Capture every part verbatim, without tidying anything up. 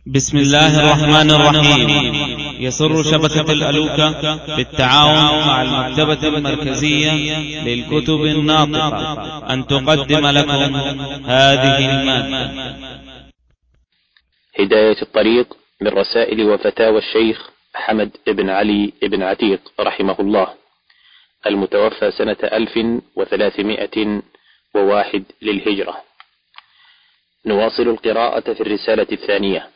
بسم الله الرحمن الرحيم. يسر شبكة الألوكة بالتعاون مع المكتبة المركزية للكتب الناطقة أن تقدم لكم هذه المادة. هداية الطريق من رسائل وفتاوى الشيخ حمد بن علي بن عتيق رحمه الله، المتوفى سنة ألف وثلاثمائة وواحد للهجرة. نواصل القراءة في الرسالة الثانية.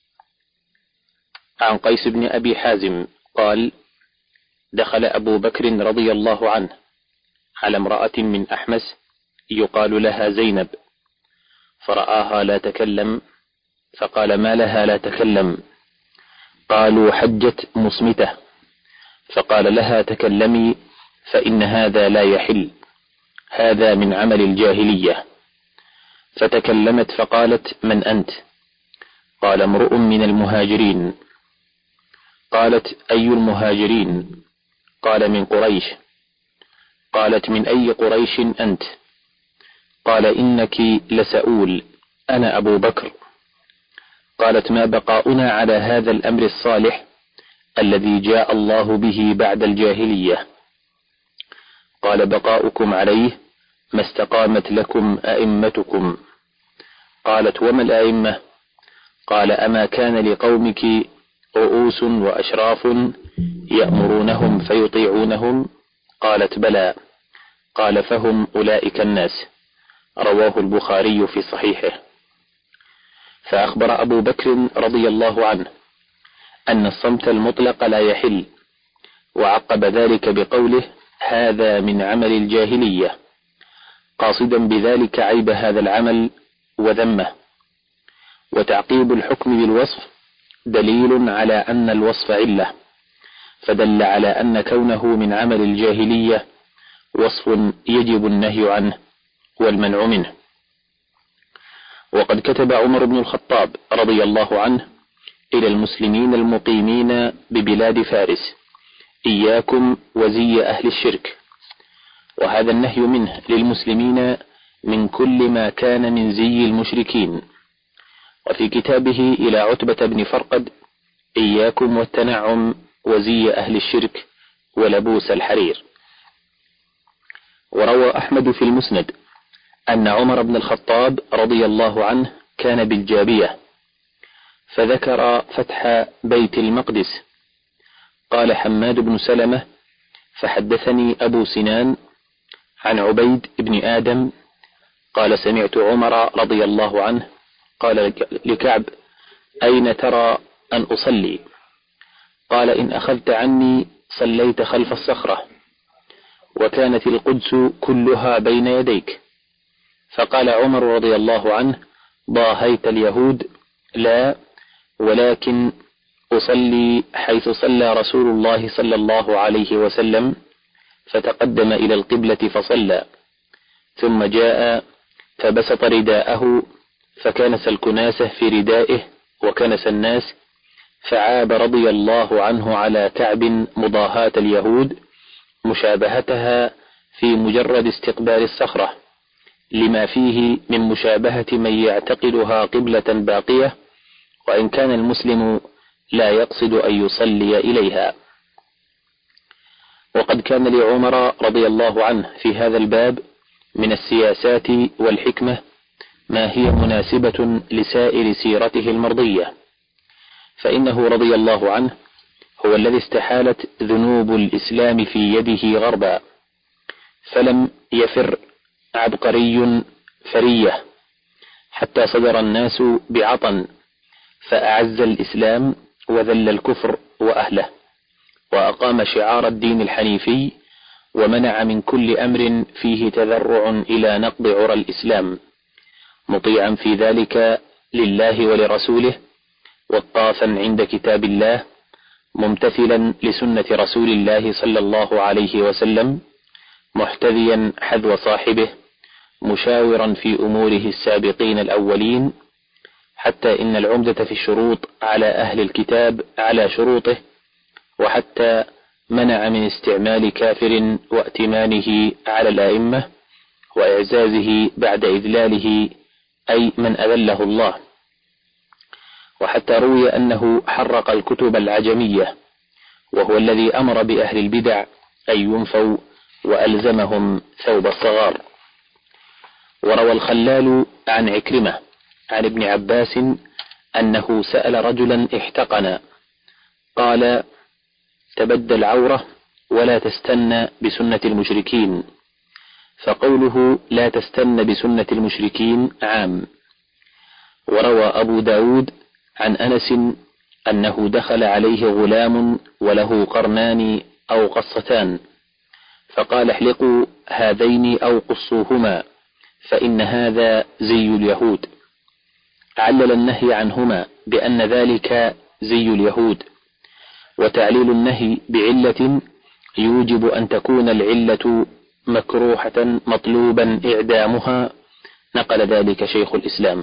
عن قيس بن أبي حازم قال: دخل أبو بكر رضي الله عنه على امرأة من أحمس يقال لها زينب، فرآها لا تكلم، فقال: ما لها لا تكلم؟ قالوا: حجت مصمتة. فقال لها: تكلمي، فإن هذا لا يحل، هذا من عمل الجاهلية. فتكلمت فقالت: من أنت؟ قال: امرؤ من المهاجرين. قالت: أي المهاجرين؟ قال: من قريش. قالت: من أي قريش أنت؟ قال: إنك لسؤول، أنا أبو بكر. قالت: ما بقاؤنا على هذا الأمر الصالح الذي جاء الله به بعد الجاهلية؟ قال: بقاؤكم عليه ما استقامت لكم أئمتكم. قالت: وما الأئمة؟ قال: أما كان لقومك رؤوس وأشراف يأمرونهم فيطيعونهم؟ قالت: بلى. قال: فهم أولئك الناس. رواه البخاري في صحيحه. فأخبر أبو بكر رضي الله عنه أن الصمت المطلق لا يحل، وعقب ذلك بقوله: هذا من عمل الجاهلية، قاصدا بذلك عيب هذا العمل وذمه. وتعقيب الحكم بالوصف دليل على أن الوصف علة، فدل على أن كونه من عمل الجاهلية وصف يجب النهي عنه والمنع منه. وقد كتب عمر بن الخطاب رضي الله عنه إلى المسلمين المقيمين ببلاد فارس: إياكم وزي أهل الشرك. وهذا النهي منه للمسلمين من كل ما كان من زي المشركين. وفي كتابه إلى عتبة بن فرقد: إياكم والتنعم وزي أهل الشرك ولبوس الحرير. وروى أحمد في المسند أن عمر بن الخطاب رضي الله عنه كان بالجابية، فذكر فتح بيت المقدس. قال حماد بن سلمة: فحدثني أبو سنان عن عبيد بن آدم قال: سمعت عمر رضي الله عنه قال لكعب: أين ترى أن أصلي؟ قال: إن أخذت عني صليت خلف الصخرة، وكانت القدس كلها بين يديك. فقال عمر رضي الله عنه: ضاهيت اليهود؟ لا، ولكن أصلي حيث صلى رسول الله صلى الله عليه وسلم. فتقدم إلى القبلة فصلى، ثم جاء فبسط رداءه فكنس الكناسة في ردائه وكنس الناس، فعاب رضي الله عنه على كعب مضاهاة اليهود مشابهتها في مجرد استقبال الصخرة، لما فيه من مشابهة من يعتقدها قبلة باقية، وإن كان المسلم لا يقصد أن يصلي إليها. وقد كان لعمر رضي الله عنه في هذا الباب من السياسات والحكمة ما هي مناسبة لسائر سيرته المرضية، فإنه رضي الله عنه هو الذي استحالت ذنوب الإسلام في يده غربا، فلم يفر عبقري فرية حتى صدر الناس بعطن، فأعز الإسلام وذل الكفر وأهله، وأقام شعار الدين الحنيفي، ومنع من كل أمر فيه تذرع إلى نقض عرى الإسلام، مطيعا في ذلك لله ولرسوله، وقافا عند كتاب الله، ممتثلا لسنة رسول الله صلى الله عليه وسلم، محتذيا حذو صاحبه، مشاورا في أموره السابقين الأولين، حتى إن العمدة في الشروط على أهل الكتاب على شروطه، وحتى منع من استعمال كافر وائتمانه على الأئمة وإعزازه بعد إذلاله، أي من أذله الله. وحتى روي أنه حرق الكتب العجمية، وهو الذي أمر بأهل البدع أن ينفوا وألزمهم ثوب الصغار. وروى الخلال عن عكرمة عن ابن عباس أنه سأل رجلا احتقن قال: تبدى العورة ولا تستن بسنة المشركين، فقوله لا تستن بسنة المشركين عام. وروى أبو داود عن أنس أنه دخل عليه غلام وله قرنان أو قصتان، فقال: احلقوا هذين أو قصوهما فإن هذا زي اليهود. علل النهي عنهما بأن ذلك زي اليهود، وتعليل النهي بعلة يوجب أن تكون العلة مكروهة مطلوبا إعدامها، نقل ذلك شيخ الإسلام.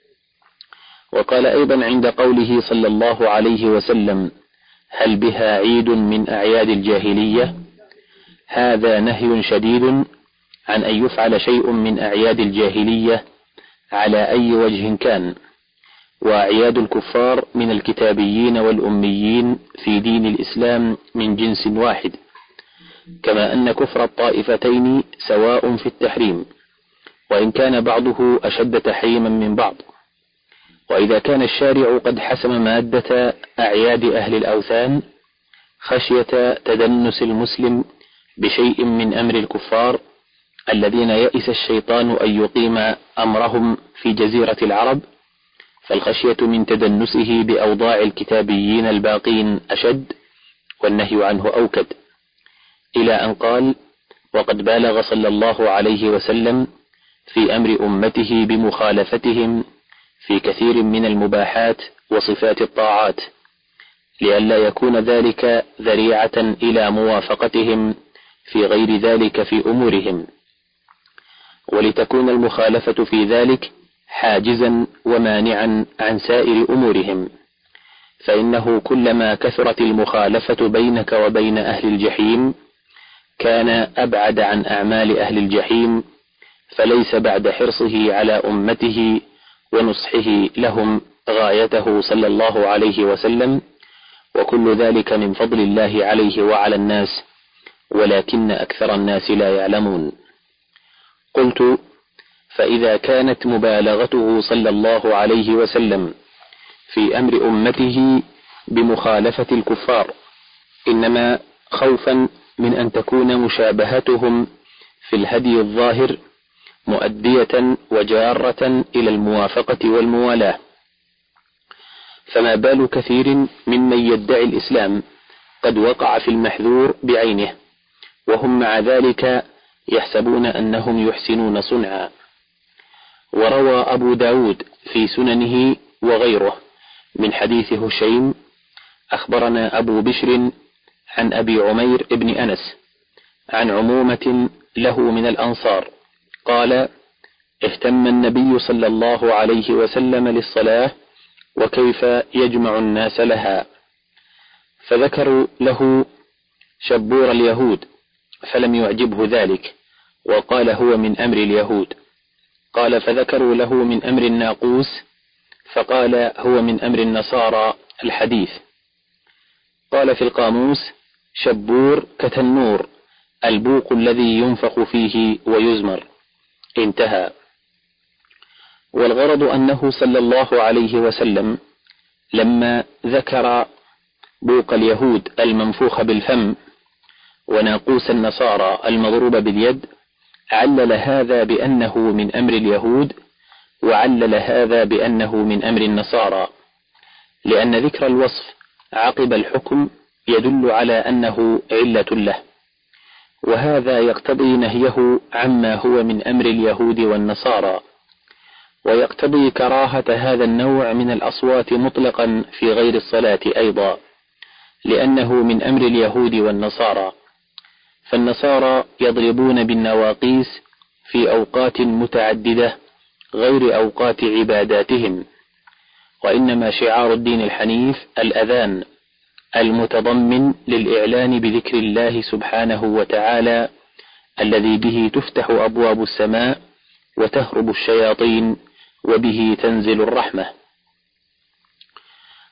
وقال أيضا عند قوله صلى الله عليه وسلم: هل بها عيد من أعياد الجاهلية؟ هذا نهي شديد عن أن يفعل شيء من أعياد الجاهلية على أي وجه كان، وأعياد الكفار من الكتابيين والأميين في دين الإسلام من جنس واحد، كما أن كفر الطائفتين سواء في التحريم، وإن كان بعضه أشد تحريما من بعض. وإذا كان الشارع قد حسم مادة أعياد أهل الأوثان خشية تدنس المسلم بشيء من أمر الكفار الذين يئس الشيطان أن يقيم أمرهم في جزيرة العرب، فالخشية من تدنسه بأوضاع الكتابيين الباقين أشد، والنهي عنه أوكد، إلى أن قال: وقد بالغ صلى الله عليه وسلم في أمر أمته بمخالفتهم في كثير من المباحات وصفات الطاعات، لئلا يكون ذلك ذريعة إلى موافقتهم في غير ذلك في أمورهم، ولتكون المخالفة في ذلك حاجزا ومانعا عن سائر أمورهم، فإنه كلما كثرت المخالفة بينك وبين أهل الجحيم كان أبعد عن أعمال أهل الجحيم، فليس بعد حرصه على أمته ونصحه لهم غايته صلى الله عليه وسلم، وكل ذلك من فضل الله عليه وعلى الناس، ولكن أكثر الناس لا يعلمون. قلت: فإذا كانت مبالغته صلى الله عليه وسلم في أمر أمته بمخالفة الكفار إنما خوفا من أن تكون مشابهتهم في الهدي الظاهر مؤدية وجارة إلى الموافقة والموالاة، فما بال كثير ممن يدعي الإسلام قد وقع في المحذور بعينه، وهم مع ذلك يحسبون أنهم يحسنون صنعا. وروى أبو داود في سننه وغيره من حديث هشيم: أخبرنا أبو بشر عن أبي عمير ابن أنس عن عمومة له من الأنصار قال: اهتم النبي صلى الله عليه وسلم للصلاة وكيف يجمع الناس لها، فذكروا له شبور اليهود فلم يعجبه ذلك، وقال هو من أمر اليهود. قال: فذكروا له من أمر الناقوس، فقال هو من أمر النصارى الحديث. قال في القاموس: شبور كتنور، البوق الذي ينفخ فيه ويزمر. انتهى. والغرض أنه صلى الله عليه وسلم لما ذكر بوق اليهود المنفوخ بالفم وناقوس النصارى المضروب باليد علل هذا بأنه من أمر اليهود، وعلل هذا بأنه من أمر النصارى، لأن ذكر الوصف عقب الحكم يدل على أنه علة له، وهذا يقتضي نهيه عما هو من أمر اليهود والنصارى، ويقتضي كراهة هذا النوع من الأصوات مطلقا في غير الصلاة أيضا، لأنه من أمر اليهود والنصارى. فالنصارى يضربون بالنواقيس في أوقات متعددة غير أوقات عباداتهم، وإنما شعار الدين الحنيف الأذان المتضمن للإعلان بذكر الله سبحانه وتعالى الذي به تفتح أبواب السماء وتهرب الشياطين وبه تنزل الرحمة.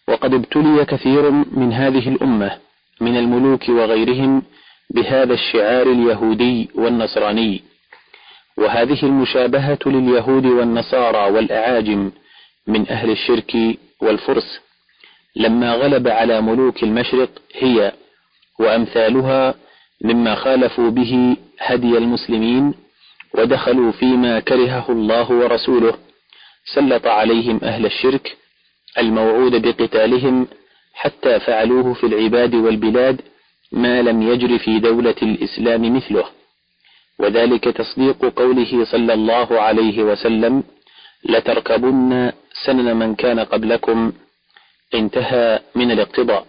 وقد ابتلي كثير من هذه الأمة من الملوك وغيرهم بهذا الشعار اليهودي والنصراني، وهذه المشابهة لليهود والنصارى والأعاجم من أهل الشرك والفرس لما غلب على ملوك المشرق هي وأمثالها مما خالفوا به هدي المسلمين ودخلوا فيما كرهه الله ورسوله، سلط عليهم أهل الشرك الموعود بقتالهم حتى فعلوه في العباد والبلاد ما لم يجر في دولة الإسلام مثله، وذلك تصديق قوله صلى الله عليه وسلم: لتركبن سنن من كان قبلكم، انتهى من الاقتضاء.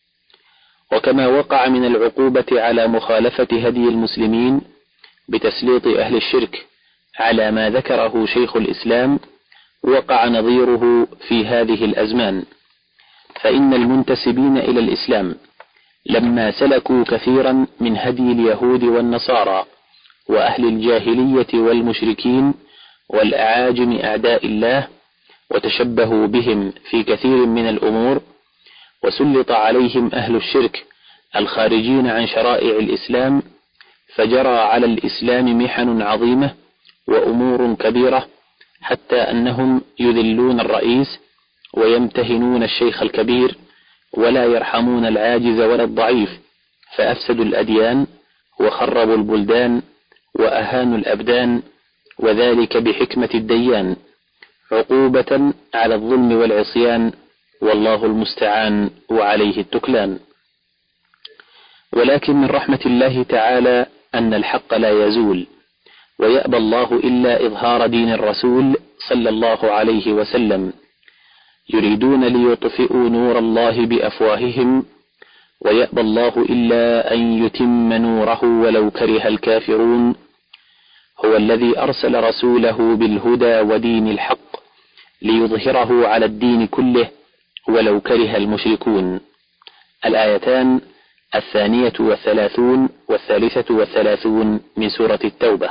وكما وقع من العقوبة على مخالفة هدي المسلمين بتسليط أهل الشرك على ما ذكره شيخ الإسلام، وقع نظيره في هذه الأزمان، فإن المنتسبين إلى الإسلام لما سلكوا كثيرا من هدي اليهود والنصارى وأهل الجاهلية والمشركين والأعاجم أعداء الله، وتشبهوا بهم في كثير من الأمور، وسلط عليهم أهل الشرك الخارجين عن شرائع الإسلام، فجرى على الإسلام محن عظيمة وأمور كبيرة، حتى أنهم يذلون الرئيس ويمتهنون الشيخ الكبير ولا يرحمون العاجز ولا الضعيف، فأفسدوا الأديان وخربوا البلدان وأهانوا الأبدان، وذلك بحكمة الديان عقوبة على الظلم والعصيان، والله المستعان وعليه التكلان. ولكن من رحمة الله تعالى أن الحق لا يزول، ويأبى الله إلا إظهار دين الرسول صلى الله عليه وسلم، يريدون ليطفئوا نور الله بأفواههم، ويأبى الله إلا أن يتم نوره ولو كره الكافرون. هو الذي أرسل رسوله بالهدى ودين الحق ليظهره على الدين كله ولو كره المشركون. الآيتان الثانية والثلاثون والثالثة والثلاثون من سورة التوبة.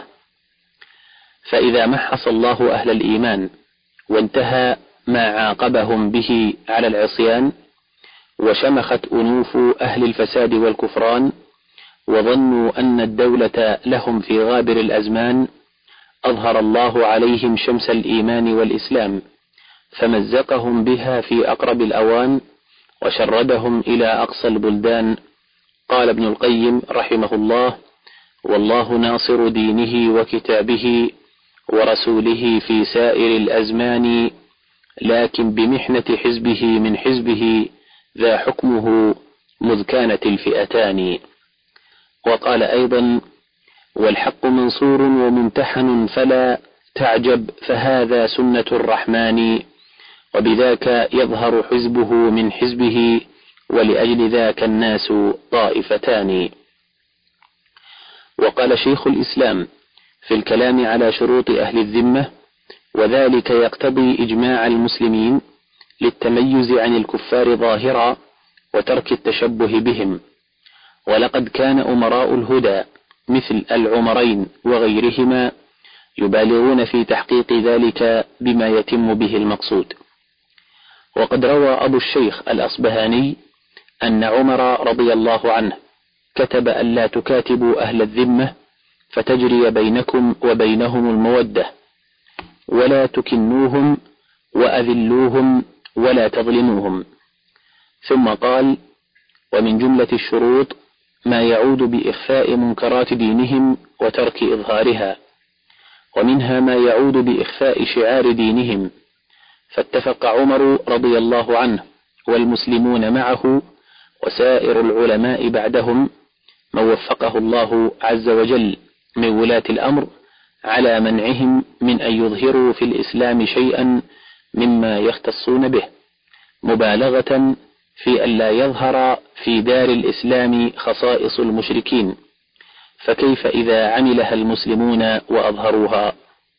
فإذا محص الله أهل الإيمان وانتهى ما عاقبهم به على العصيان، وشمخت أنوف أهل الفساد والكفران، وظنوا أن الدولة لهم في غابر الأزمان، أظهر الله عليهم شمس الإيمان والإسلام، فمزقهم بها في أقرب الأوان، وشردهم إلى أقصى البلدان. قال ابن القيم رحمه الله: والله ناصر دينه وكتابه ورسوله في سائر الأزمان، لكن بمحنة حزبه من حزبه ذا حكمه مذ كانت الفئتان. وقال أيضا: والحق منصور وممتحن فلا تعجب، فهذا سنة الرحمن، وبذاك يظهر حزبه من حزبه، ولأجل ذاك الناس طائفتان. وقال شيخ الإسلام في الكلام على شروط أهل الذمة: وذلك يقتضي إجماع المسلمين للتميز عن الكفار ظاهرا وترك التشبه بهم، ولقد كان أمراء الهدى مثل العمرين وغيرهما يبالغون في تحقيق ذلك بما يتم به المقصود. وقد روى أبو الشيخ الأصبهاني أن عمر رضي الله عنه كتب أن لا تكاتبوا أهل الذمة فتجري بينكم وبينهم المودة، ولا تكنوهم وأذلوهم ولا تظلموهم. ثم قال: ومن جملة الشروط ما يعود بإخفاء منكرات دينهم وترك إظهارها، ومنها ما يعود بإخفاء شعار دينهم. فاتفق عمر رضي الله عنه والمسلمون معه وسائر العلماء بعدهم من وفقه الله عز وجل من ولاة الأمر على منعهم من أن يظهروا في الإسلام شيئا مما يختصون به، مبالغة في أن لا يظهر في دار الإسلام خصائص المشركين، فكيف إذا عملها المسلمون وأظهروها.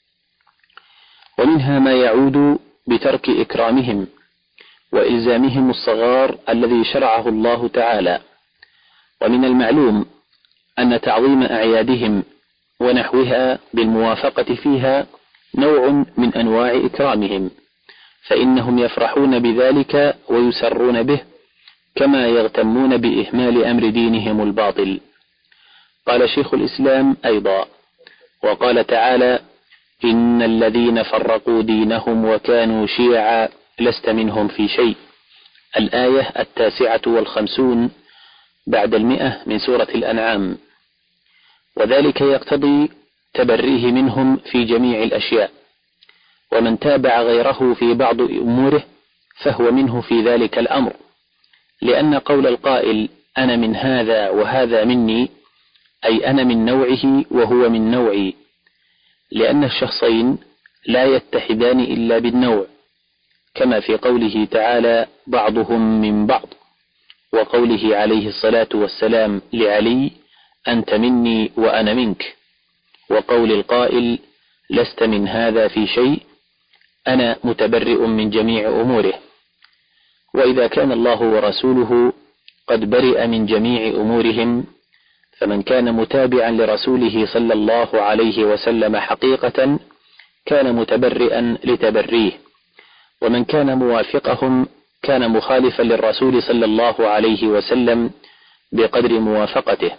ومنها ما يعود بترك إكرامهم وإلزامهم الصغار الذي شرعه الله تعالى. ومن المعلوم أن تعظيم أعيادهم ونحوها بالموافقة فيها نوع من أنواع إكرامهم، فإنهم يفرحون بذلك ويسرون به، كما يغتمون بإهمال أمر دينهم الباطل. قال شيخ الإسلام أيضا: وقال تعالى: إن الذين فرقوا دينهم وكانوا شيعا لست منهم في شيء. الآية التاسعة والخمسون بعد المئة من سورة الأنعام. وذلك يقتضي تبريه منهم في جميع الأشياء، ومن تابع غيره في بعض أموره فهو منه في ذلك الأمر، لأن قول القائل أنا من هذا وهذا مني أي أنا من نوعه وهو من نوعي، لأن الشخصين لا يتحدان إلا بالنوع، كما في قوله تعالى بعضهم من بعض، وقوله عليه الصلاة والسلام لعلي أنت مني وأنا منك، وقول القائل لست من هذا في شيء أنا متبرئ من جميع أموره. وإذا كان الله ورسوله قد برئ من جميع أمورهم، فمن كان متابعا لرسوله صلى الله عليه وسلم حقيقة كان متبرئا لتبريه، ومن كان موافقهم كان مخالفا للرسول صلى الله عليه وسلم بقدر موافقته،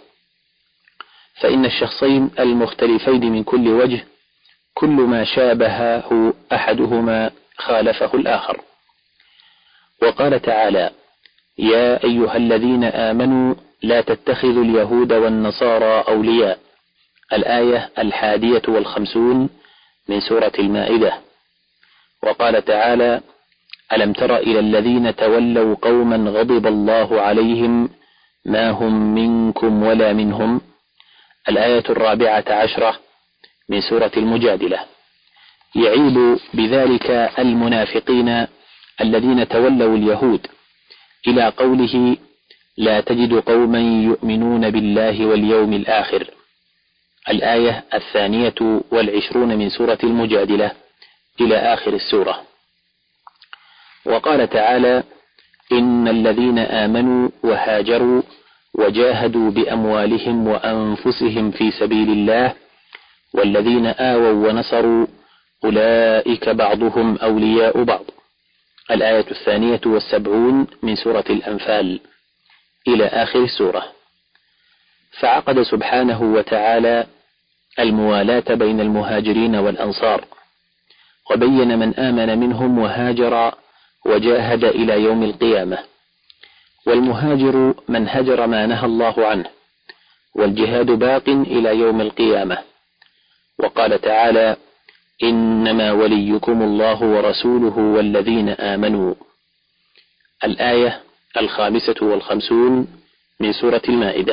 فإن الشخصين المختلفين من كل وجه كل ما شابهه أحدهما خالفه الآخر. وقال تعالى: يا أيها الذين آمنوا لا تتخذوا اليهود والنصارى أولياء. الآية الحادية والخمسون من سورة المائدة. وقال تعالى: ألم تر إلى الذين تولوا قوما غضب الله عليهم ما هم منكم ولا منهم. الآية الرابعة عشرة من سورة المجادلة. يعيب بذلك المنافقين الذين تولوا اليهود إلى قوله لا تجد قوما يؤمنون بالله واليوم الآخر. الآية الثانية والعشرون من سورة المجادلة إلى آخر السورة. وقال تعالى: إن الذين آمنوا وهاجروا وجاهدوا بأموالهم وأنفسهم في سبيل الله والذين آووا ونصروا أولئك بعضهم أولياء بعض. الآية الثانية والسبعون من سورة الأنفال إلى آخر السورة. فعقد سبحانه وتعالى الموالاة بين المهاجرين والأنصار، وبين من آمن منهم وهاجر وجاهد إلى يوم القيامة. والمهاجر من هجر ما نهى الله عنه، والجهاد باق إلى يوم القيامة. وقال تعالى: إنما وليكم الله ورسوله والذين آمنوا. الآية الخامسة والخمسون من سورة المائدة.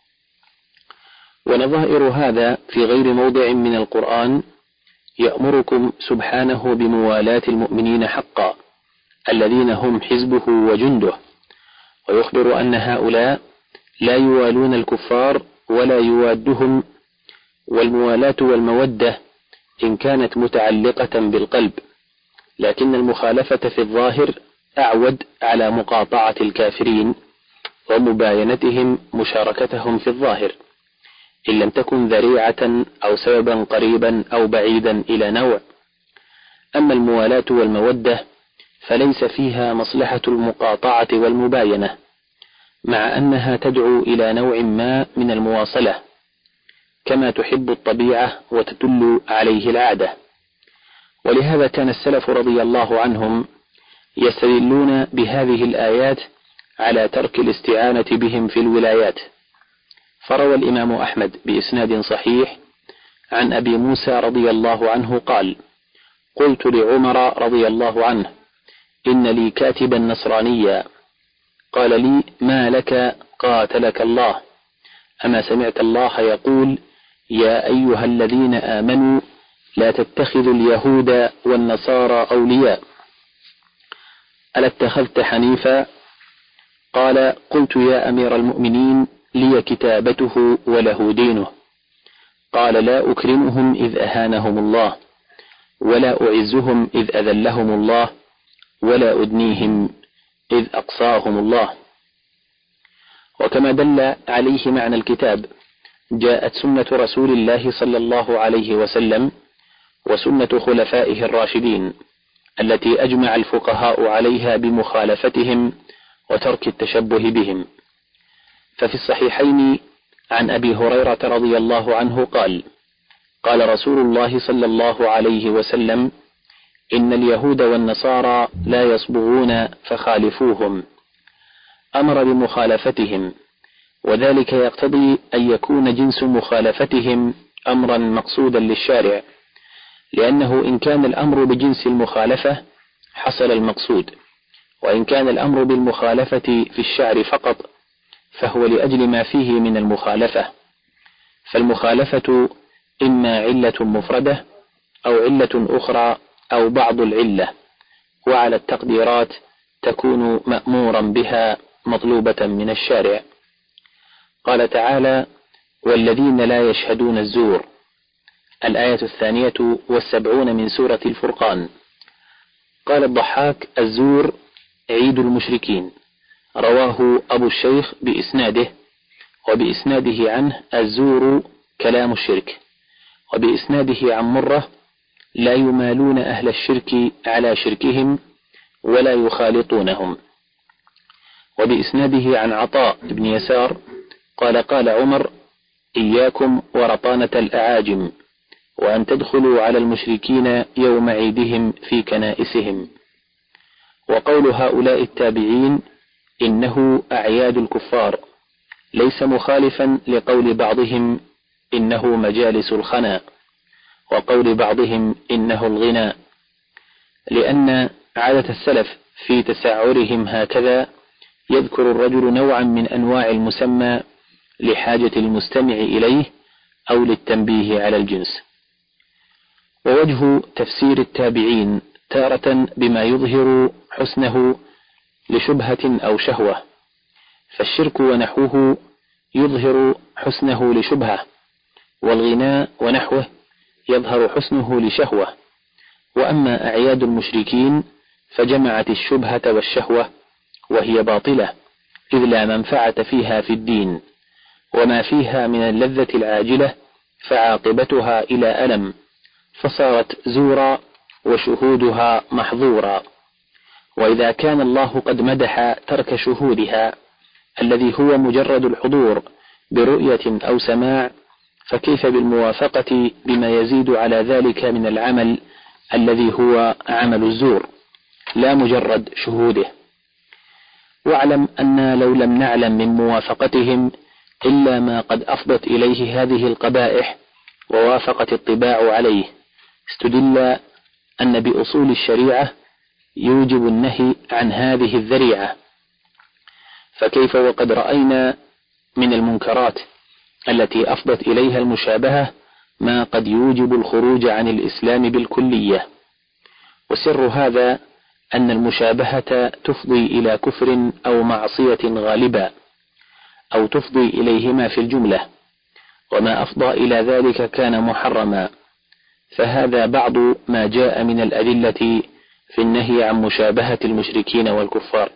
ونظائر هذا في غير موضع من القرآن يأمركم سبحانه بموالاة المؤمنين حقا الذين هم حزبه وجنده، ويخبر أن هؤلاء لا يوالون الكفار ولا يوادهم. والموالاة والمودة إن كانت متعلقة بالقلب، لكن المخالفة في الظاهر أعود على مقاطعة الكافرين ومباينتهم مشاركتهم في الظاهر، إن لم تكن ذريعة أو سببا قريبا أو بعيدا إلى نوع. أما الموالاة والمودة فليس فيها مصلحة المقاطعة والمباينة، مع أنها تدعو إلى نوع ما من المواصلة، كما تحب الطبيعة وتدل عليه العادة. ولهذا كان السلف رضي الله عنهم يستدلون بهذه الآيات على ترك الاستعانة بهم في الولايات. فروى الإمام أحمد بإسناد صحيح عن أبي موسى رضي الله عنه قال: قلت لعمر رضي الله عنه: إن لي كاتبا نصرانيا. قال لي: ما لك؟ قاتلك الله، أما سمعت الله يقول: يا أيها الذين آمنوا لا تتخذوا اليهود والنصارى أولياء، ألا اتخذت حنيفا؟ قال: قلت يا أمير المؤمنين لي كتابته وله دينه. قال: لا أكرمهم إذ أهانهم الله، ولا أعزهم إذ أذلهم الله، ولا أدنيهم إذ أقصاهم الله. وكما دل عليه معنى الكتاب جاءت سنة رسول الله صلى الله عليه وسلم وسنة خلفائه الراشدين، التي أجمع الفقهاء عليها بمخالفتهم وترك التشبه بهم. ففي الصحيحين عن أبي هريرة رضي الله عنه قال: قال رسول الله صلى الله عليه وسلم: إن اليهود والنصارى لا يصبغون فخالفوهم. أمر بمخالفتهم، وذلك يقتضي أن يكون جنس مخالفتهم أمرا مقصودا للشارع، لأنه إن كان الأمر بجنس المخالفة حصل المقصود، وإن كان الأمر بالمخالفة في الشعر فقط فهو لأجل ما فيه من المخالفة. فالمخالفة إما علة مفردة أو علة أخرى أو بعض العلة، وعلى التقديرات تكون مأمورا بها مطلوبة من الشارع. قال تعالى: والذين لا يشهدون الزور، الآية الثانية والسبعون من سورة الفرقان. قال الضحاك: الزور عيد المشركين. رواه أبو الشيخ بإسناده، وبإسناده عنه: الزور كلام الشرك. وبإسناده عن مرة: لا يمالون أهل الشرك على شركهم ولا يخالطونهم. وبإسناده عن عطاء بن يسار قال: قال عمر: إياكم ورطانة الأعاجم، وأن تدخلوا على المشركين يوم عيدهم في كنائسهم. وقول هؤلاء التابعين إنه أعياد الكفار ليس مخالفا لقول بعضهم إنه مجالس الخنا، وقول بعضهم إنه الغناء، لأن عادة السلف في تسعرهم هكذا يذكر الرجل نوعا من أنواع المسمى لحاجة المستمع إليه أو للتنبيه على الجنس. ووجه تفسير التابعين تارة بما يظهر حسنه لشبهة أو شهوة، فالشرك ونحوه يظهر حسنه لشبهة، والغناء ونحوه يظهر حسنه لشهوة. وأما أعياد المشركين فجمعت الشبهة والشهوة، وهي باطلة، إذ لا منفعة فيها في الدين، وما فيها من اللذة العاجلة فعاقبتها إلى ألم، فصارت زورا وشهودها محظورا. وإذا كان الله قد مدح ترك شهودها الذي هو مجرد الحضور برؤية أو سماع، فكيف بالموافقة بما يزيد على ذلك من العمل الذي هو عمل الزور لا مجرد شهوده. واعلم أن لو لم نعلم من موافقتهم إلا ما قد أفضت إليه هذه القبائح ووافقت الطباع عليه، استدل أن بأصول الشريعة يوجب النهي عن هذه الذريعة. فكيف وقد رأينا من المنكرات التي أفضت إليها المشابهة ما قد يوجب الخروج عن الإسلام بالكلية. وسر هذا أن المشابهة تفضي إلى كفر أو معصية غالبا، أو تفضي إليهما في الجملة، وما أفضى إلى ذلك كان محرما. فهذا بعض ما جاء من الأدلة في النهي عن مشابهة المشركين والكفار.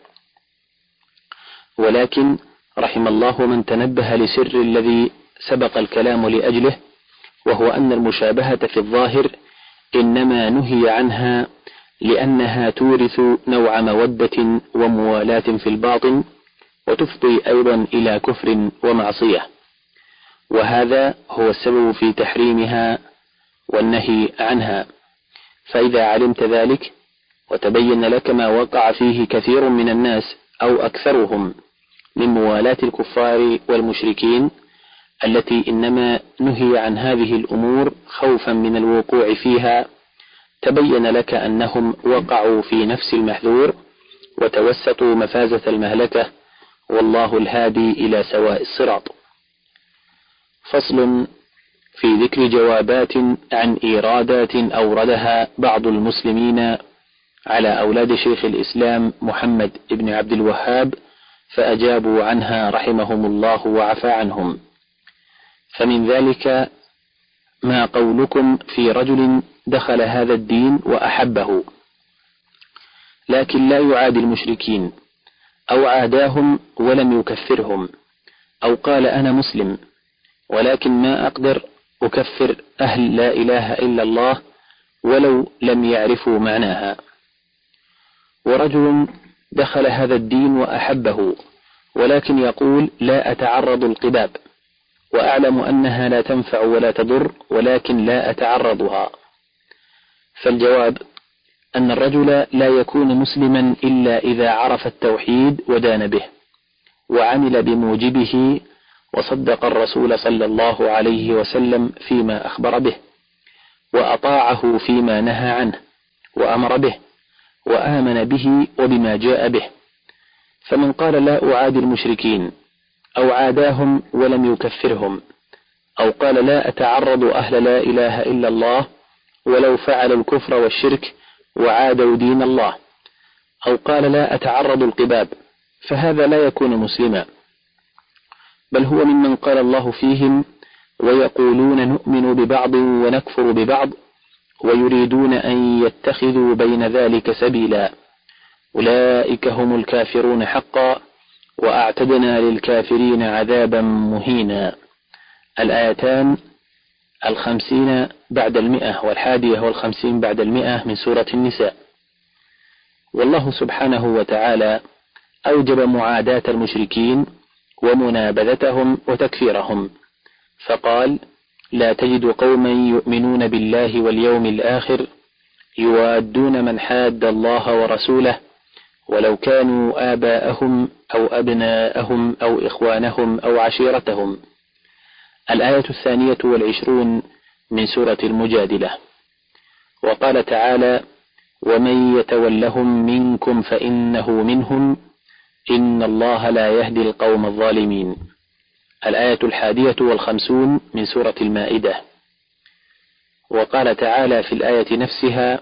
ولكن رحم الله من تنبه لسر الذي سبق الكلام لأجله، وهو أن المشابهة في الظاهر إنما نهي عنها لأنها تورث نوع مودة وموالاة في الباطن، وتفضي أيضا إلى كفر ومعصية، وهذا هو السبب في تحريمها والنهي عنها. فإذا علمت ذلك وتبين لك ما وقع فيه كثير من الناس أو أكثرهم من موالاة الكفار والمشركين التي إنما نهي عن هذه الأمور خوفا من الوقوع فيها، تبين لك أنهم وقعوا في نفس المحذور وتوسطوا مفازة المهلكة، والله الهادي إلى سواء الصراط. فصل في ذكر جوابات عن إيرادات أوردها بعض المسلمين على أولاد شيخ الإسلام محمد بن عبد الوهاب فأجابوا عنها رحمهم الله وعفى عنهم. فمن ذلك ما قولكم في رجل دخل هذا الدين وأحبه لكن لا يعادي المشركين، أو عاداهم ولم يكفرهم، أو قال أنا مسلم ولكن ما أقدر أكفر أهل لا إله إلا الله ولو لم يعرفوا معناها. ورجل دخل هذا الدين وأحبه، ولكن يقول لا أتعرض القباب، وأعلم أنها لا تنفع ولا تضر، ولكن لا أتعرضها. فالجواب أن الرجل لا يكون مسلما إلا إذا عرف التوحيد ودان به، وعمل بموجبه، وصدق الرسول صلى الله عليه وسلم فيما أخبر به، وأطاعه فيما نهى عنه وأمر به، وآمن به وبما جاء به. فمن قال لا أعادي المشركين، أو عاداهم ولم يكفرهم، أو قال لا أتعرض أهل لا إله إلا الله ولو فعلوا الكفر والشرك وعادوا دين الله، أو قال لا أتعرض القباب، فهذا لا يكون مسلما، بل هو ممن قال الله فيهم ويقولون نؤمن ببعض ونكفر ببعض ويريدون أن يتخذوا بين ذلك سبيلا، أولئك هم الكافرون حقا، وأعتدنا للكافرين عذابا مهينا. الآيتان الخمسين بعد المئة والحادية والخمسين بعد المئة من سورة النساء. والله سبحانه وتعالى أوجب معاداة المشركين ومنابذتهم وتكفيرهم، فقال لا تجد قوما يؤمنون بالله واليوم الآخر يوادون من حاد الله ورسوله ولو كانوا آباءهم أو أبناءهم أو إخوانهم أو عشيرتهم. الآية الثانية والعشرون من سورة المجادلة. وقال تعالى ومن يتولهم منكم فإنه منهم إن الله لا يهدي القوم الظالمين. الآية الحادية والخمسون من سورة المائدة. وقال تعالى في الآية نفسها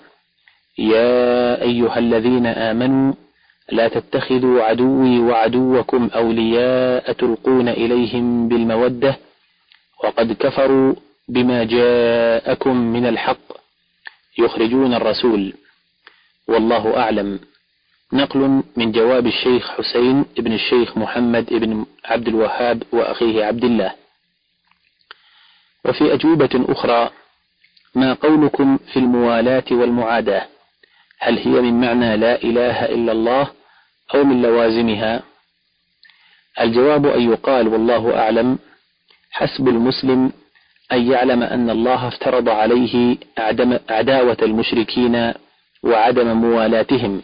يا أيها الذين آمنوا لا تتخذوا عدوي وعدوكم أولياء تلقون إليهم بالمودة وقد كفروا بما جاءكم من الحق يخرجون الرسول والله أعلم. نقل من جواب الشيخ حسين ابن الشيخ محمد ابن عبد الوهاب وأخيه عبد الله. وفي أجوبة أخرى ما قولكم في الموالاة والمعاداة، هل هي من معنى لا إله إلا الله أو من لوازمها؟ الجواب أن يقال والله أعلم حسب المسلم أن يعلم أن الله افترض عليه عداوة المشركين وعدم موالاتهم،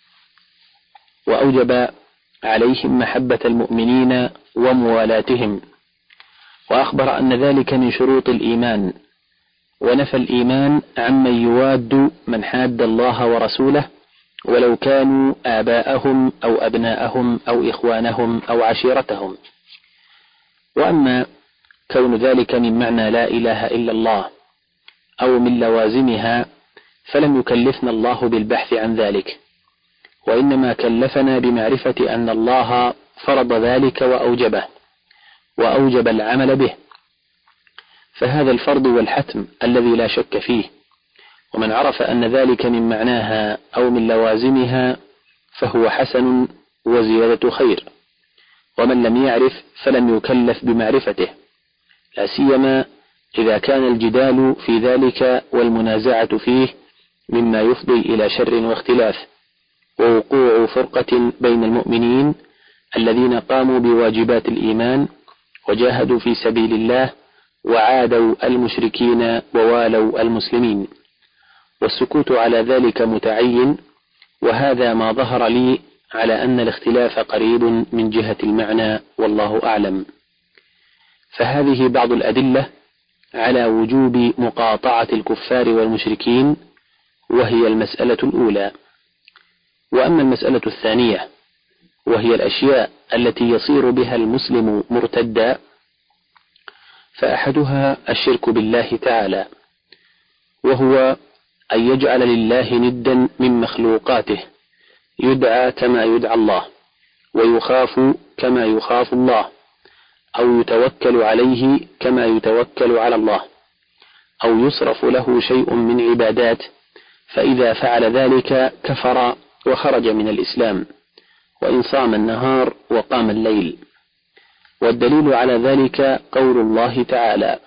وأوجب عليهم محبة المؤمنين وموالاتهم، وأخبر أن ذلك من شروط الإيمان، ونفى الإيمان عمن يواد من حاد الله ورسوله ولو كانوا آباءهم أو أبناءهم أو إخوانهم أو عشيرتهم. وأما كون ذلك من معنى لا إله إلا الله أو من لوازمها فلم يكلفنا الله بالبحث عن ذلك، وإنما كلفنا بمعرفة أن الله فرض ذلك وأوجبه وأوجب العمل به، فهذا الفرض والحتم الذي لا شك فيه. ومن عرف أن ذلك من معناها أو من لوازمها فهو حسن وزيادة خير، ومن لم يعرف فلم يكلف بمعرفته، لا سيما إذا كان الجدال في ذلك والمنازعة فيه مما يفضي إلى شر واختلاف ووقوع فرقة بين المؤمنين الذين قاموا بواجبات الإيمان وجاهدوا في سبيل الله وعادوا المشركين ووالوا المسلمين. والسكوت على ذلك متعين، وهذا ما ظهر لي على أن الاختلاف قريب من جهة المعنى والله أعلم. فهذه بعض الأدلة على وجوب مقاطعة الكفار والمشركين، وهي المسألة الأولى. وأما المسألة الثانية وهي الأشياء التي يصير بها المسلم مرتدا، فأحدها الشرك بالله تعالى، وهو أن يجعل لله ندا من مخلوقاته يدعى كما يدعى الله ويخاف كما يخاف الله، أو يتوكل عليه كما يتوكل على الله، أو يصرف له شيء من عبادات، فإذا فعل ذلك كفر وخرج من الإسلام، وإن صام النهار وقام الليل. والدليل على ذلك قول الله تعالى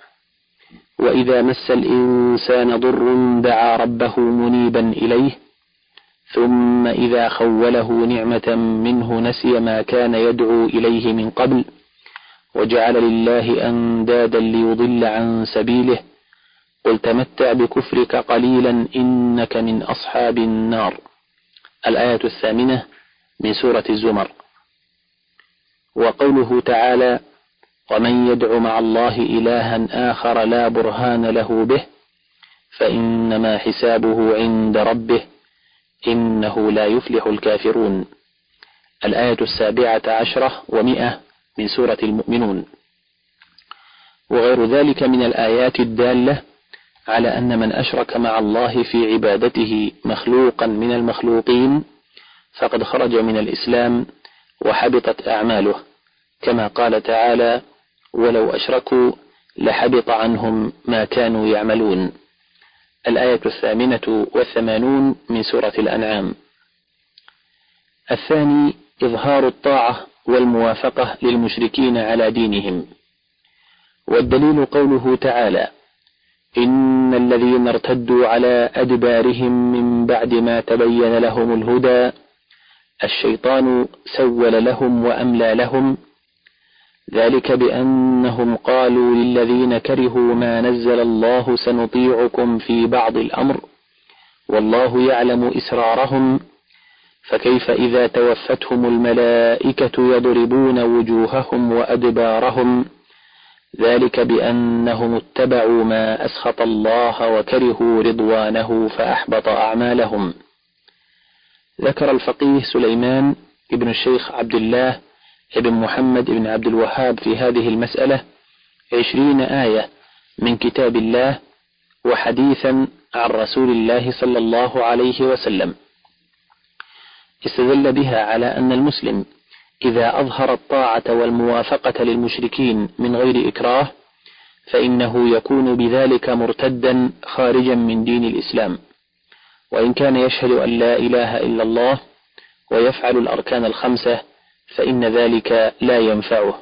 وإذا مس الإنسان ضر دعا ربه منيبا إليه ثم إذا خوله نعمة منه نسي ما كان يدعو إليه من قبل وجعل لله أندادا ليضل عن سبيله قل تمتع بكفرك قليلا إنك من أصحاب النار. الآية الثامنة من سورة الزمر. وقوله تعالى ومن يدع مع الله إلها آخر لا برهان له به فإنما حسابه عند ربه إنه لا يفلح الكافرون. الآية السابعة عشرة ومئة من سورة المؤمنون. وغير ذلك من الآيات الدالة على أن من أشرك مع الله في عبادته مخلوقا من المخلوقين فقد خرج من الإسلام وحبطت أعماله، كما قال تعالى ولو أشركوا لحبط عنهم ما كانوا يعملون. الآية الثامنة والثمانون من سورة الأنعام. الثاني إظهار الطاعة والموافقة للمشركين على دينهم. والدليل قوله تعالى إن الذين ارتدوا على أدبارهم من بعد ما تبين لهم الهدى الشيطان سول لهم وأملى لهم ذلك بأنهم قالوا للذين كرهوا ما نزل الله سنطيعكم في بعض الأمر والله يعلم إسرارهم فكيف إذا توفتهم الملائكة يضربون وجوههم وأدبارهم ذلك بأنهم اتبعوا ما أسخط الله وكرهوا رضوانه فأحبط أعمالهم. ذكر الفقيه سليمان ابن الشيخ عبد الله ابن محمد ابن عبد الوهاب في هذه المسألة عشرين آية من كتاب الله وحديثا عن رسول الله صلى الله عليه وسلم استدل بها على أن المسلم إذا أظهر الطاعة والموافقة للمشركين من غير إكراه فإنه يكون بذلك مرتدا خارجا من دين الإسلام، وإن كان يشهد أن لا إله إلا الله ويفعل الأركان الخمسة فإن ذلك لا ينفعه.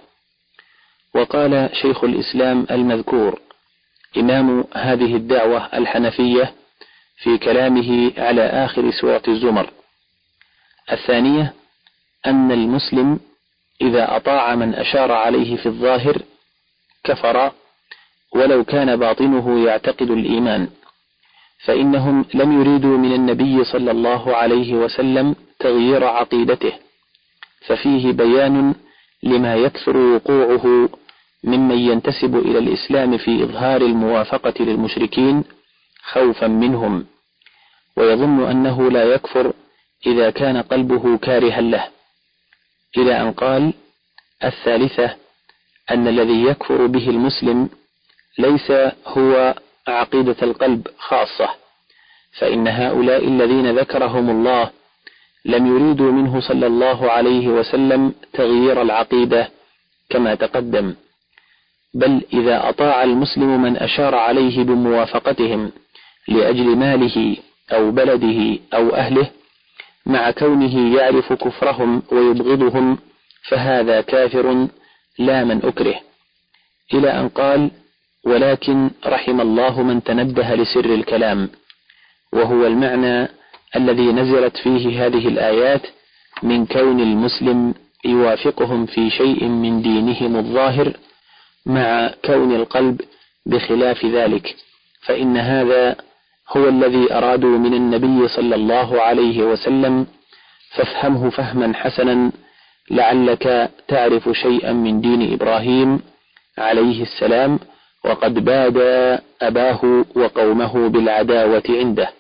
وقال شيخ الإسلام المذكور إمام هذه الدعوة الحنفية في كلامه على آخر سورة الزمر: الثانية أن المسلم إذا أطاع من أشار عليه في الظاهر كفر ولو كان باطنه يعتقد الإيمان، فإنهم لم يريدوا من النبي صلى الله عليه وسلم تغيير عقيدته، ففيه بيان لما يكثر وقوعه ممن ينتسب إلى الإسلام في إظهار الموافقة للمشركين خوفا منهم، ويظن أنه لا يكفر إذا كان قلبه كارها له، إلى أن قال: الثالثة أن الذي يكفر به المسلم ليس هو عقيدة القلب خاصة، فإن هؤلاء الذين ذكرهم الله لم يريدوا منه صلى الله عليه وسلم تغيير العقيدة كما تقدم، بل إذا أطاع المسلم من أشار عليه بموافقتهم لأجل ماله أو بلده أو أهله مع كونه يعرف كفرهم ويبغضهم فهذا كافر لا من أكره، إلى أن قال: ولكن رحم الله من تنبه لسر الكلام، وهو المعنى الذي نزلت فيه هذه الآيات من كون المسلم يوافقهم في شيء من دينهم الظاهر مع كون القلب بخلاف ذلك، فإن هذا هو الذي أرادوا من النبي صلى الله عليه وسلم، فافهمه فهما حسنا لعلك تعرف شيئا من دين إبراهيم عليه السلام وقد بادى أباه وقومه بالعداوة عنده.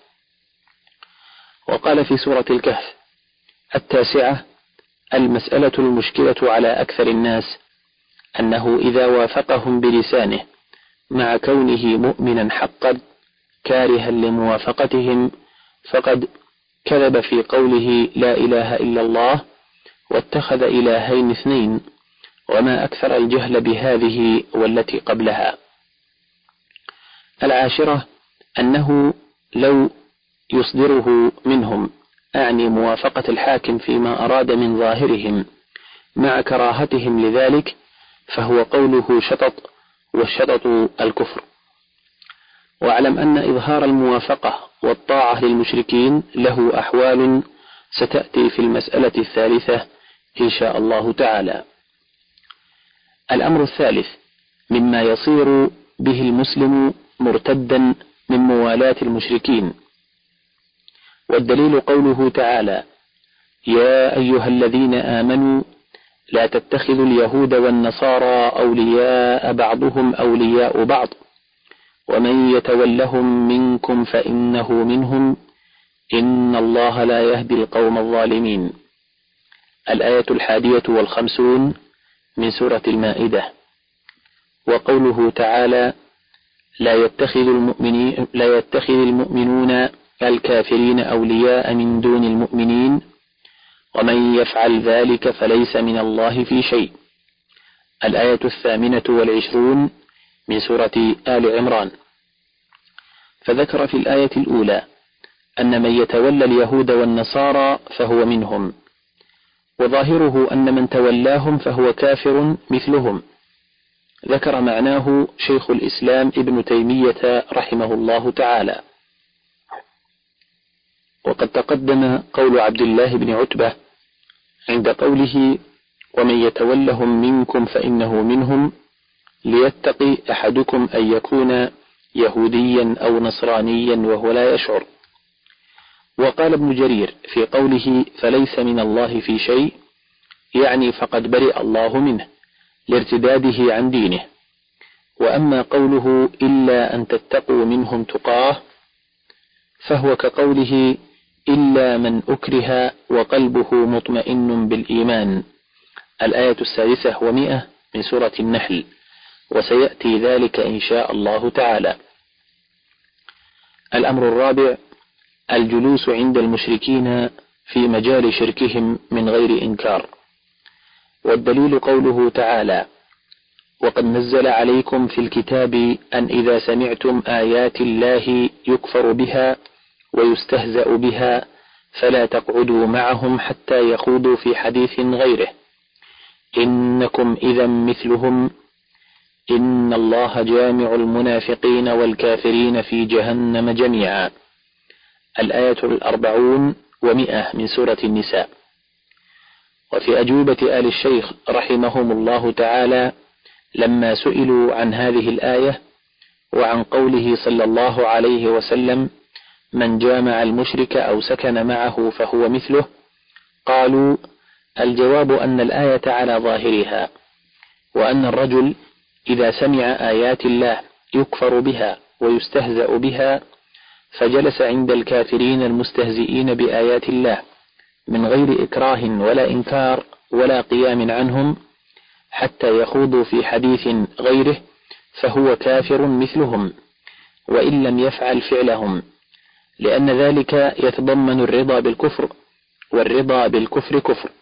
وقال في سورة الكهف التاسعة: المسألة المشكلة على أكثر الناس أنه إذا وافقهم بلسانه مع كونه مؤمنا حقا كارها لموافقتهم فقد كذب في قوله لا إله إلا الله واتخذ إلهين اثنين، وما أكثر الجهل بهذه والتي قبلها. العاشرة أنه لو يصدره منهم، أعني موافقة الحاكم فيما أراد من ظاهرهم مع كراهتهم لذلك، فهو قوله شطط، والشطط الكفر. واعلم أن إظهار الموافقة والطاعة للمشركين له أحوال ستأتي في المسألة الثالثة إن شاء الله تعالى. الأمر الثالث مما يصير به المسلم مرتدا من موالاة المشركين، والدليل قوله تعالى: يا أيها الذين آمنوا لا تتخذوا اليهود والنصارى أولياء بعضهم أولياء بعض ومن يتولهم منكم فإنه منهم إن الله لا يهدي القوم الظالمين. الآية الحادية والخمسون من سورة المائدة. وقوله تعالى: لا يتخذ المؤمنين لا يتخذ المؤمنون الكافرين أولياء من دون المؤمنين ومن يفعل ذلك فليس من الله في شيء. الآية الثامنة والعشرون من سورة آل عمران. فذكر في الآية الأولى أن من يتولى اليهود والنصارى فهو منهم، وظاهره أن من تولاهم فهو كافر مثلهم. ذكر معناه شيخ الإسلام ابن تيمية رحمه الله تعالى. وقد تقدم قول عبد الله بن عتبة عند قوله: ومن يتولهم منكم فإنه منهم، ليتقي أحدكم أن يكون يهوديا أو نصرانيا وهو لا يشعر. وقال ابن جرير في قوله: فليس من الله في شيء، يعني فقد برئ الله منه لارتداده عن دينه. وأما قوله: إلا أن تتقوا منهم تقاه، فهو كقوله: إلا من أكره وقلبه مطمئن بالإيمان. الآية السادسة ومئة من سورة النحل، وسيأتي ذلك إن شاء الله تعالى. الأمر الرابع الجلوس عند المشركين في مجال شركهم من غير إنكار. والدليل قوله تعالى: وقد نزل عليكم في الكتاب أن إذا سمعتم آيات الله يكفر بها ويستهزأ بها فلا تقعدوا معهم حتى يخوضوا في حديث غيره إنكم إذا مثلهم إن الله جامع المنافقين والكافرين في جهنم جميعا. الآية الأربعون ومئة من سورة النساء. وفي أجوبة آل الشيخ رحمهم الله تعالى لما سئلوا عن هذه الآية وعن قوله صلى الله عليه وسلم: من جامع المشرك أو سكن معه فهو مثله، قالوا: الجواب أن الآية على ظاهرها، وأن الرجل إذا سمع آيات الله يكفر بها ويستهزأ بها فجلس عند الكافرين المستهزئين بآيات الله من غير إكراه ولا إنكار ولا قيام عنهم حتى يخوضوا في حديث غيره فهو كافر مثلهم وإن لم يفعل فعلهم، لأن ذلك يتضمن الرضا بالكفر، والرضا بالكفر كفر.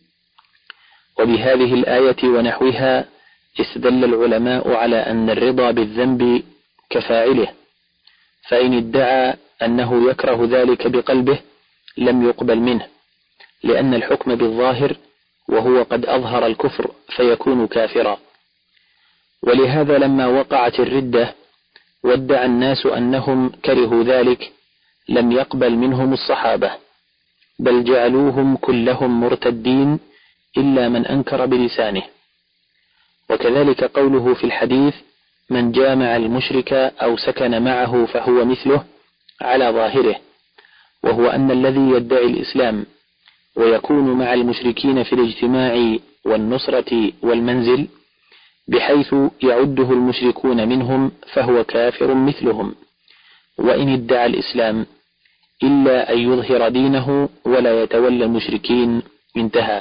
وبهذه الآية ونحوها استدل العلماء على أن الرضا بالذنب كفاعله، فإن ادعى أنه يكره ذلك بقلبه لم يقبل منه، لأن الحكم بالظاهر وهو قد أظهر الكفر فيكون كافرا. ولهذا لما وقعت الردة وادعى الناس أنهم كرهوا ذلك لم يقبل منهم الصحابة، بل جعلوهم كلهم مرتدين إلا من أنكر بلسانه. وكذلك قوله في الحديث: من جامع المشرك أو سكن معه فهو مثله، على ظاهره، وهو أن الذي يدعي الإسلام ويكون مع المشركين في الاجتماع والنصرة والمنزل بحيث يعده المشركون منهم فهو كافر مثلهم، وإن ادعى الإسلام إلا أن يظهر دينه ولا يتولى المشركين. انتهى.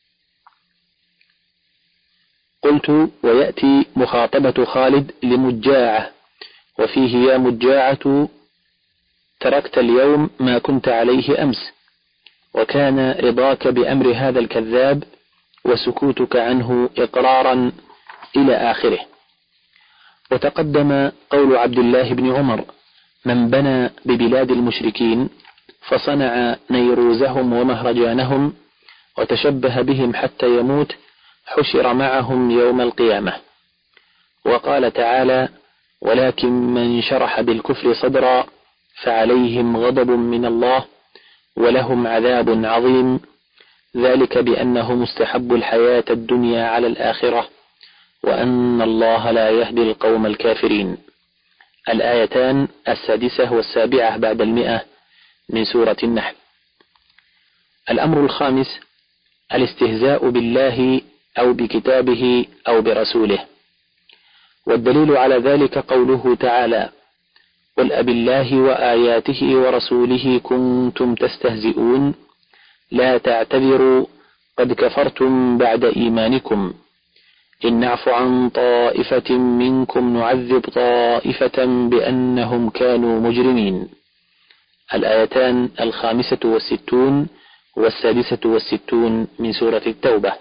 قلت: ويأتي مخاطبة خالد لمجاعة، وفيه: يا مجاعة تركت اليوم ما كنت عليه أمس، وكان رضاك بأمر هذا الكذاب وسكوتك عنه إقرارا، إلى آخره. وتقدم قول عبد الله بن عمر: من بنى ببلاد المشركين فصنع نيروزهم ومهرجانهم وتشبه بهم حتى يموت حشر معهم يوم القيامة. وقال تعالى: ولكن من شرح بالكفر صدرا فعليهم غضب من الله ولهم عذاب عظيم، ذلك بأنهم استحبوا الحياة الدنيا على الآخرة وأن الله لا يهدي القوم الكافرين. الآيتان السادسة والسابعة بعد المئة من سورة النحل. الأمر الخامس الاستهزاء بالله أو بكتابه أو برسوله، والدليل على ذلك قوله تعالى: قل أبالله وآياته ورسوله كنتم تستهزئون لا تعتذروا قد كفرتم بعد إيمانكم إن نعف عن طائفة منكم نعذب طائفة بأنهم كانوا مجرمين. الآيتان الخامسة والستون والسادسة والستون من سورة التوبة.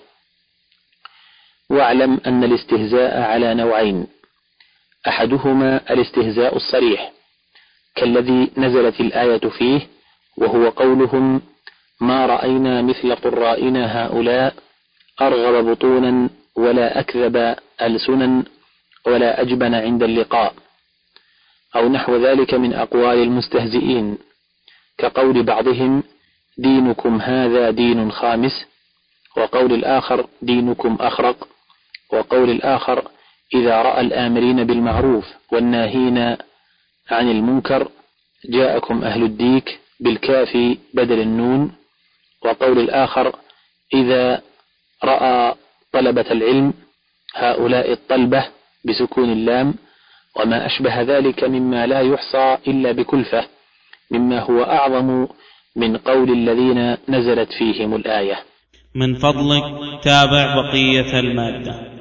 واعلم أن الاستهزاء على نوعين: أحدهما الاستهزاء الصريح كالذي نزلت الآية فيه، وهو قولهم: ما رأينا مثل قرائنا هؤلاء أرغب بطونا ولا أكذب ألسنا ولا أجبن عند اللقاء، أو نحو ذلك من أقوال المستهزئين، كقول بعضهم: دينكم هذا دين خامس، وقول الآخر: دينكم أخرق، وقول الآخر: إذا رأى الآمرين بالمعروف والناهين عن المنكر جاءكم أهل الديك بالكاف بدل النون، وقول الآخر: إذا رأى طلبة العلم هؤلاء الطلبة بسكون اللام، وما أشبه ذلك مما لا يحصى إلا بكلفة، مما هو أعظم من قول الذين نزلت فيهم الآية. من فضلك تابع بقية المادة.